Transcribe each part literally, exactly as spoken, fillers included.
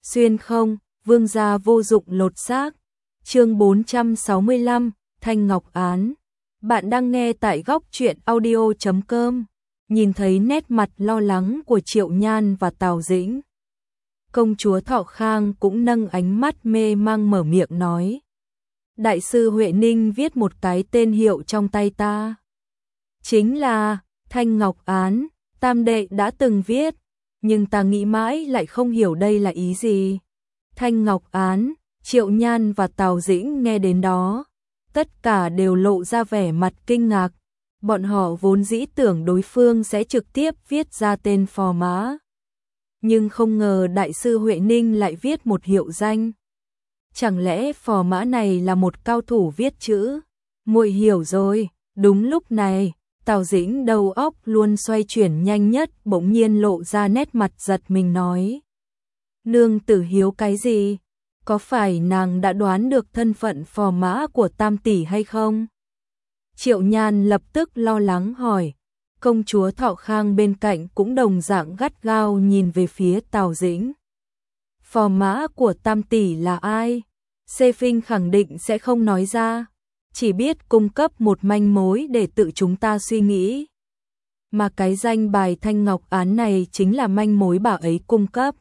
Xuyên không, vương gia vô dụng lột xác. Chương bốn trăm sáu mươi lăm, Thanh Ngọc án. Bạn đang nghe tại góc truyện audio chấm com. Nhìn thấy nét mặt lo lắng của Triệu Nhan và Tào Dĩnh, công chúa Thọ Khang cũng nâng ánh mắt mê mang mở miệng nói: Đại sư Huệ Ninh viết một cái tên hiệu trong tay ta, chính là Thanh Ngọc án. Tam đệ đã từng viết, nhưng ta nghĩ mãi lại không hiểu đây là ý gì. Thanh Ngọc án. Triệu Nhan và Tào Dĩnh nghe đến đó, tất cả đều lộ ra vẻ mặt kinh ngạc. Bọn họ vốn dĩ tưởng đối phương sẽ trực tiếp viết ra tên phò mã, nhưng không ngờ đại sư Huệ Ninh lại viết một hiệu danh. Chẳng lẽ phò mã này là một cao thủ viết chữ? Muội hiểu rồi. Đúng lúc này, Tào Dĩnh đầu óc luôn xoay chuyển nhanh nhất bỗng nhiên lộ ra nét mặt giật mình nói: Nương tử hiếu cái gì? Có phải nàng đã đoán được thân phận phò mã của Tam tỷ hay không? Triệu Nhan lập tức lo lắng hỏi. Công chúa Thọ Khang bên cạnh cũng đồng dạng gắt gao nhìn về phía Tào Dĩnh. Phò mã của Tam tỷ là ai? Xê Phinh khẳng định sẽ không nói ra, chỉ biết cung cấp một manh mối để tự chúng ta suy nghĩ. Mà cái danh bài Thanh Ngọc án này chính là manh mối bà ấy cung cấp.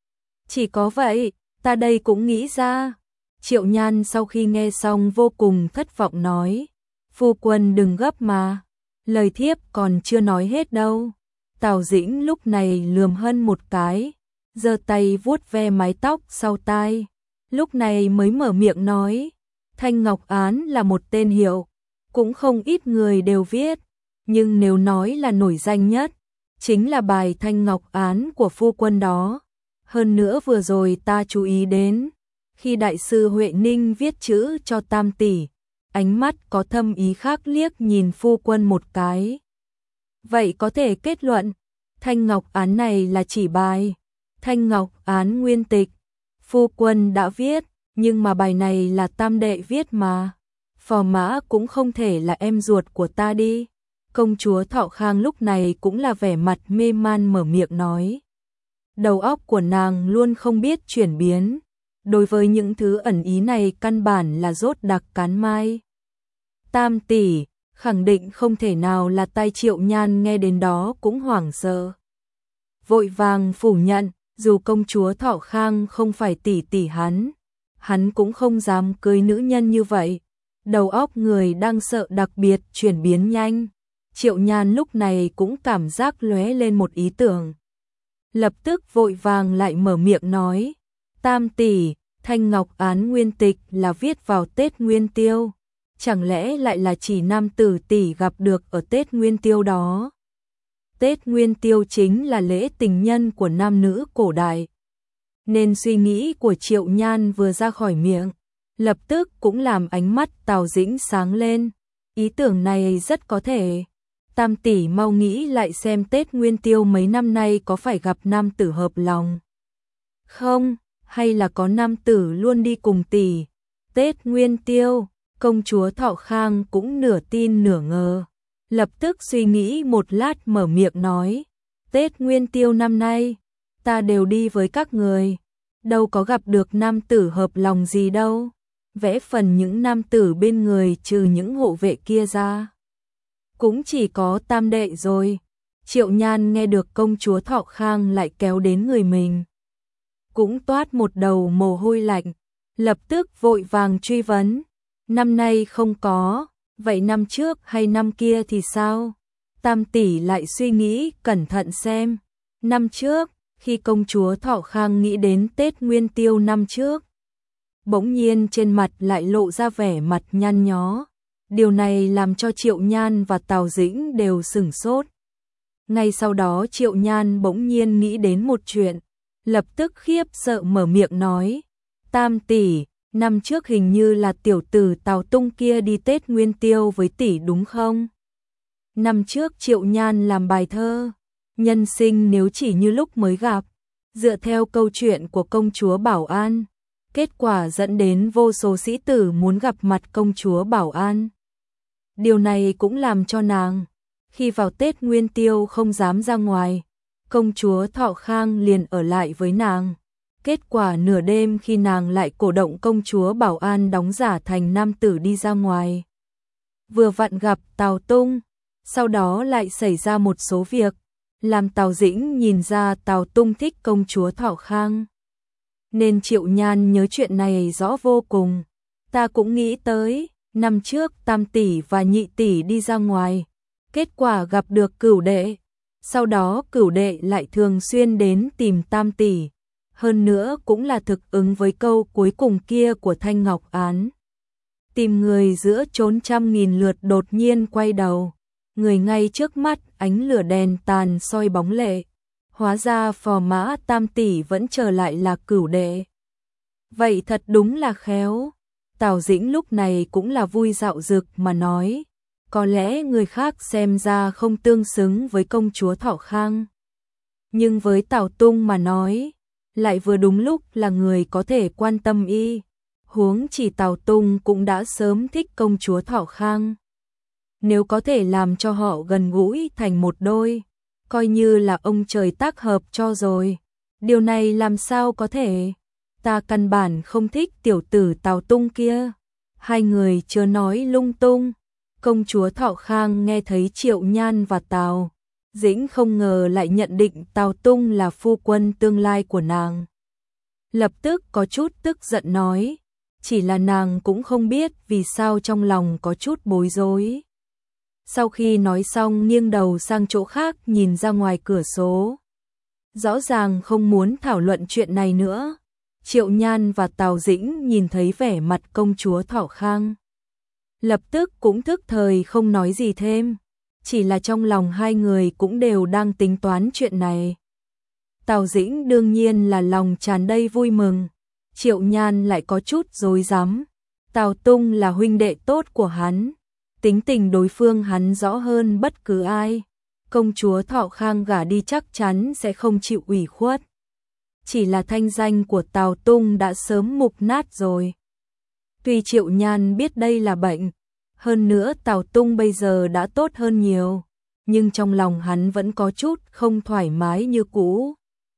Chỉ có vậy, ta đây cũng nghĩ ra. Triệu Nhan sau khi nghe xong vô cùng thất vọng nói: Phu quân đừng gấp mà, lời thiếp còn chưa nói hết đâu. Tào Dĩnh lúc này lườm Hân một cái, giơ tay vuốt ve mái tóc sau tai, lúc này mới mở miệng nói: Thanh Ngọc án là một tên hiệu, cũng không ít người đều viết, nhưng nếu nói là nổi danh nhất, chính là bài Thanh Ngọc án của phu quân đó. Hơn nữa vừa rồi ta chú ý đến, khi đại sư Huệ Ninh viết chữ cho Tam tỷ, ánh mắt có thâm ý khác liếc nhìn phu quân một cái. Vậy có thể kết luận, Thanh Ngọc án này là chỉ bài Thanh Ngọc án nguyên tịch. Phu quân đã viết, nhưng mà bài này là Tam đệ viết mà. Phò mã cũng không thể là em ruột của ta đi. Công chúa Thọ Khang lúc này cũng là vẻ mặt mê man mở miệng nói. Đầu óc của nàng luôn không biết chuyển biến, đối với những thứ ẩn ý này căn bản là rốt đặc cán mai. Tam tỷ, khẳng định không thể nào là tay. Triệu Nhan nghe đến đó cũng hoảng sợ, vội vàng phủ nhận, dù công chúa Thọ Khang không phải tỷ tỷ hắn, hắn cũng không dám cưới nữ nhân như vậy. Đầu óc người đang sợ đặc biệt chuyển biến nhanh. Triệu Nhan lúc này cũng cảm giác lóe lên một ý tưởng, lập tức vội vàng lại mở miệng nói: Tam tỷ, Thanh Ngọc án nguyên tịch là viết vào Tết Nguyên Tiêu, chẳng lẽ lại là chỉ nam tử tỷ gặp được ở Tết Nguyên Tiêu đó? Tết Nguyên Tiêu chính là lễ tình nhân của nam nữ cổ đại, nên suy nghĩ của Triệu Nhan vừa ra khỏi miệng, lập tức cũng làm ánh mắt Tào Dĩnh sáng lên. Ý tưởng này rất có thể. Tam tỷ mau nghĩ lại xem Tết Nguyên Tiêu mấy năm nay có phải gặp nam tử hợp lòng không, hay là có nam tử luôn đi cùng tỷ. Tết Nguyên Tiêu, công chúa Thọ Khang cũng nửa tin nửa ngờ, lập tức suy nghĩ một lát mở miệng nói: Tết Nguyên Tiêu năm nay, ta đều đi với các người, đâu có gặp được nam tử hợp lòng gì đâu. Vẽ phần những nam tử bên người trừ những hộ vệ kia ra, cũng chỉ có Tam đệ rồi. Triệu Nhan nghe được công chúa Thọ Khang lại kéo đến người mình, cũng toát một đầu mồ hôi lạnh, lập tức vội vàng truy vấn: Năm nay không có, vậy năm trước hay năm kia thì sao? Tam tỷ lại suy nghĩ cẩn thận xem. Năm trước, khi công chúa Thọ Khang nghĩ đến Tết Nguyên Tiêu năm trước, bỗng nhiên trên mặt lại lộ ra vẻ mặt nhăn nhó. Điều này làm cho Triệu Nhan và Tào Dĩnh đều sửng sốt. Ngay sau đó Triệu Nhan bỗng nhiên nghĩ đến một chuyện, lập tức khiếp sợ mở miệng nói: Tam tỷ, năm trước hình như là tiểu tử Tào Tung kia đi Tết Nguyên Tiêu với tỷ đúng không? Năm trước Triệu Nhan làm bài thơ nhân sinh nếu chỉ như lúc mới gặp, dựa theo câu chuyện của công chúa Bảo An, kết quả dẫn đến vô số sĩ tử muốn gặp mặt công chúa Bảo An. Điều này cũng làm cho nàng, khi vào Tết Nguyên Tiêu không dám ra ngoài, công chúa Thọ Khang liền ở lại với nàng. Kết quả nửa đêm khi nàng lại cổ động công chúa Bảo An đóng giả thành nam tử đi ra ngoài. Vừa vặn gặp Tào Tung, sau đó lại xảy ra một số việc, làm Tào Dĩnh nhìn ra Tào Tung thích công chúa Thọ Khang. Nên Triệu Nhan nhớ chuyện này rõ vô cùng. Ta cũng nghĩ tới, năm trước Tam tỷ và Nhị tỷ đi ra ngoài, kết quả gặp được Cửu đệ, sau đó Cửu đệ lại thường xuyên đến tìm Tam tỷ, hơn nữa cũng là thực ứng với câu cuối cùng kia của Thanh Ngọc Án. Tìm người giữa chốn trăm nghìn lượt đột nhiên quay đầu, người ngay trước mắt ánh lửa đèn tàn soi bóng lệ, hóa ra phò mã Tam tỷ vẫn trở lại là Cửu đệ. Vậy thật đúng là khéo. Tào Dĩnh lúc này cũng là vui dạo dực mà nói, có lẽ người khác xem ra không tương xứng với công chúa Thọ Khang, nhưng với Tào Tung mà nói, lại vừa đúng lúc là người có thể quan tâm y. Huống chỉ Tào Tung cũng đã sớm thích công chúa Thọ Khang. Nếu có thể làm cho họ gần gũi thành một đôi, coi như là ông trời tác hợp cho rồi. Điều này làm sao có thể? Ta căn bản không thích tiểu tử Tào Tung kia. Hai người chưa nói lung tung. Công chúa Thọ Khang nghe thấy Triệu Nhan và Tào Dĩnh không ngờ lại nhận định Tào Tung là phu quân tương lai của nàng. Lập tức có chút tức giận nói, chỉ là nàng cũng không biết vì sao trong lòng có chút bối rối. Sau khi nói xong nghiêng đầu sang chỗ khác nhìn ra ngoài cửa sổ. Rõ ràng không muốn thảo luận chuyện này nữa. Triệu Nhan và Tào Dĩnh nhìn thấy vẻ mặt công chúa Thọ Khang, lập tức cũng thức thời không nói gì thêm, chỉ là trong lòng hai người cũng đều đang tính toán chuyện này. Tào Dĩnh đương nhiên là lòng tràn đầy vui mừng, Triệu Nhan lại có chút rối rắm. Tào Tung là huynh đệ tốt của hắn, tính tình đối phương hắn rõ hơn bất cứ ai. Công chúa Thọ Khang gả đi chắc chắn sẽ không chịu ủy khuất. Chỉ là thanh danh của Tào Tung đã sớm mục nát rồi. Tuy Triệu Nhan biết đây là bệnh, hơn nữa Tào Tung bây giờ đã tốt hơn nhiều, nhưng trong lòng hắn vẫn có chút không thoải mái như cũ.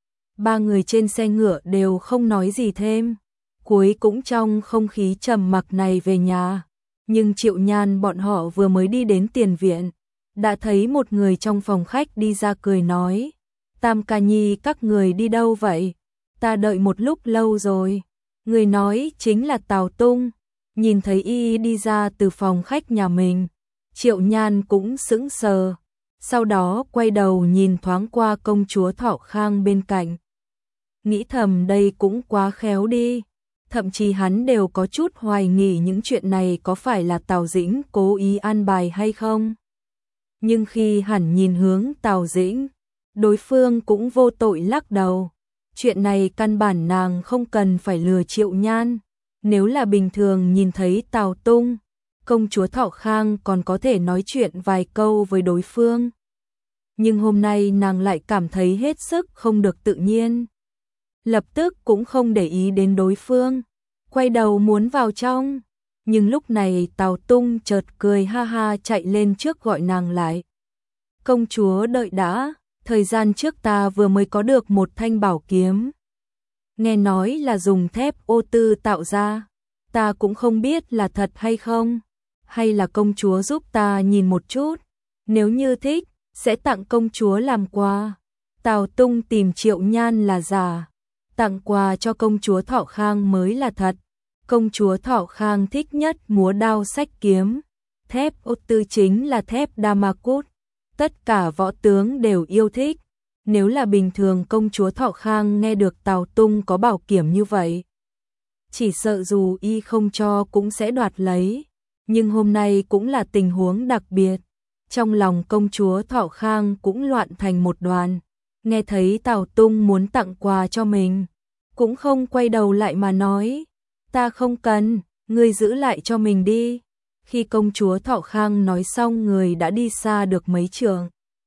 Ba người trên xe ngựa đều không nói gì thêm, cuối cũng trong không khí trầm mặc này về nhà. Nhưng Triệu Nhan bọn họ vừa mới đi đến tiền viện, đã thấy một người trong phòng khách đi ra cười nói, Tam ca nhi các người đi đâu vậy? Ta đợi một lúc lâu rồi. Người nói chính là Tào Tung. Nhìn thấy y đi ra từ phòng khách nhà mình, Triệu Nhan cũng sững sờ, sau đó quay đầu nhìn thoáng qua công chúa Thọ Khang bên cạnh. Nghĩ thầm đây cũng quá khéo đi, thậm chí hắn đều có chút hoài nghi những chuyện này có phải là Tào Dĩnh cố ý an bài hay không. Nhưng khi hẳn nhìn hướng Tào Dĩnh, đối phương cũng vô tội lắc đầu. Chuyện này căn bản nàng không cần phải lừa Triệu Nhan. Nếu là bình thường nhìn thấy Tào Tung, công chúa Thọ Khang còn có thể nói chuyện vài câu với đối phương. Nhưng hôm nay nàng lại cảm thấy hết sức không được tự nhiên. Lập tức cũng không để ý đến đối phương, quay đầu muốn vào trong. Nhưng lúc này Tào Tung chợt cười ha ha chạy lên trước gọi nàng lại. Công chúa đợi đã, thời gian trước ta vừa mới có được một thanh bảo kiếm. Nghe nói là dùng thép ô tư tạo ra, ta cũng không biết là thật hay không, hay là công chúa giúp ta nhìn một chút, nếu như thích, sẽ tặng công chúa làm quà. Tào Tung tìm Triệu Nhan là giả, tặng quà cho công chúa Thọ Khang mới là thật. Công chúa Thọ Khang thích nhất múa đao sách kiếm, thép ô tư chính là thép Damascus, tất cả võ tướng đều yêu thích. Nếu là bình thường công chúa Thọ Khang nghe được Tào Tung có bảo kiếm như vậy, chỉ sợ dù y không cho cũng sẽ đoạt lấy. Nhưng hôm nay cũng là tình huống đặc biệt, trong lòng công chúa Thọ Khang cũng loạn thành một đoàn. Nghe thấy Tào Tung muốn tặng quà cho mình, cũng không quay đầu lại mà nói, ta không cần, ngươi giữ lại cho mình đi. Khi công chúa Thọ Khang nói xong người đã đi xa được mấy trượng.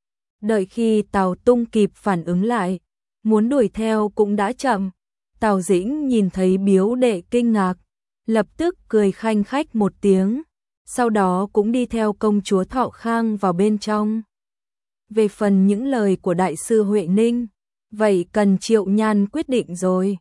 Đợi khi Tào Tung kịp phản ứng lại, muốn đuổi theo cũng đã chậm. Tào Dĩnh nhìn thấy biếu đệ kinh ngạc, lập tức cười khanh khách một tiếng, sau đó cũng đi theo công chúa Thọ Khang vào bên trong. Về phần những lời của đại sư Huệ Ninh, vậy cần Triệu Nhan quyết định rồi.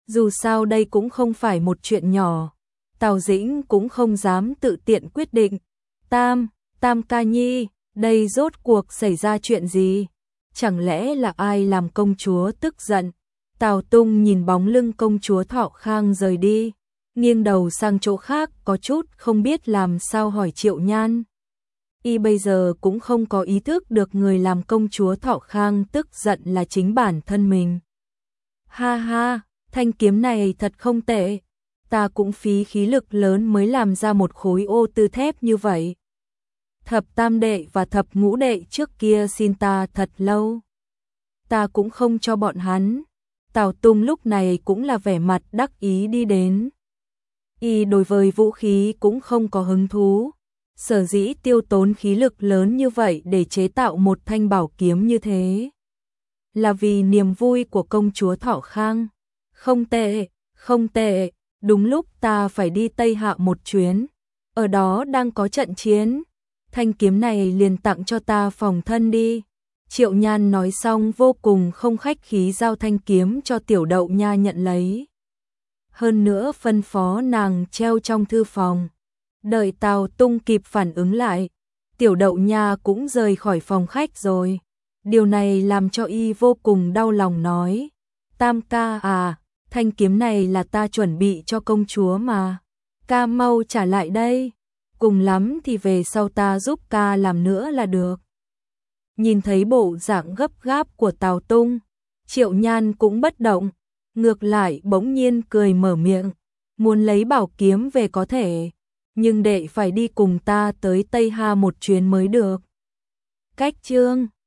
Dù sao đây cũng không phải một chuyện nhỏ. Tào Dĩnh cũng không dám tự tiện quyết định. Tam, Tam ca nhi, đây rốt cuộc xảy ra chuyện gì? Chẳng lẽ là ai làm công chúa tức giận? Tào Tung nhìn bóng lưng công chúa Thọ Khang rời đi, nghiêng đầu sang chỗ khác có chút không biết làm sao hỏi Triệu Nhan. Y bây giờ cũng không có ý thức được người làm công chúa Thọ Khang tức giận là chính bản thân mình. Ha ha, thanh kiếm này thật không tệ. Ta cũng phí khí lực lớn mới làm ra một khối ô tư thép như vậy. Thập tam đệ và thập ngũ đệ trước kia xin ta thật lâu. Ta cũng không cho bọn hắn. Tào Tung lúc này cũng là vẻ mặt đắc ý đi đến. Y đối với vũ khí cũng không có hứng thú. Sở dĩ tiêu tốn khí lực lớn như vậy để chế tạo một thanh bảo kiếm như thế. Là vì niềm vui của công chúa Thọ Khang. Không tệ, không tệ, đúng lúc ta phải đi Tây Hạ một chuyến. Ở đó đang có trận chiến. Thanh kiếm này liền tặng cho ta phòng thân đi. Triệu Nhan nói xong vô cùng không khách khí giao thanh kiếm cho Tiểu Đậu Nha nhận lấy. Hơn nữa phân phó nàng treo trong thư phòng. Đợi Tào Tung kịp phản ứng lại, Tiểu Đậu Nha cũng rời khỏi phòng khách rồi. Điều này làm cho y vô cùng đau lòng nói. Tam ca à, thanh kiếm này là ta chuẩn bị cho công chúa mà. Ca mau trả lại đây. Cùng lắm thì về sau ta giúp ca làm nữa là được. Nhìn thấy bộ dạng gấp gáp của Tào Tung, Triệu Nhan cũng bất động, ngược lại bỗng nhiên cười mở miệng, muốn lấy bảo kiếm về có thể, nhưng đệ phải đi cùng ta tới Tây Hà một chuyến mới được. Cách chương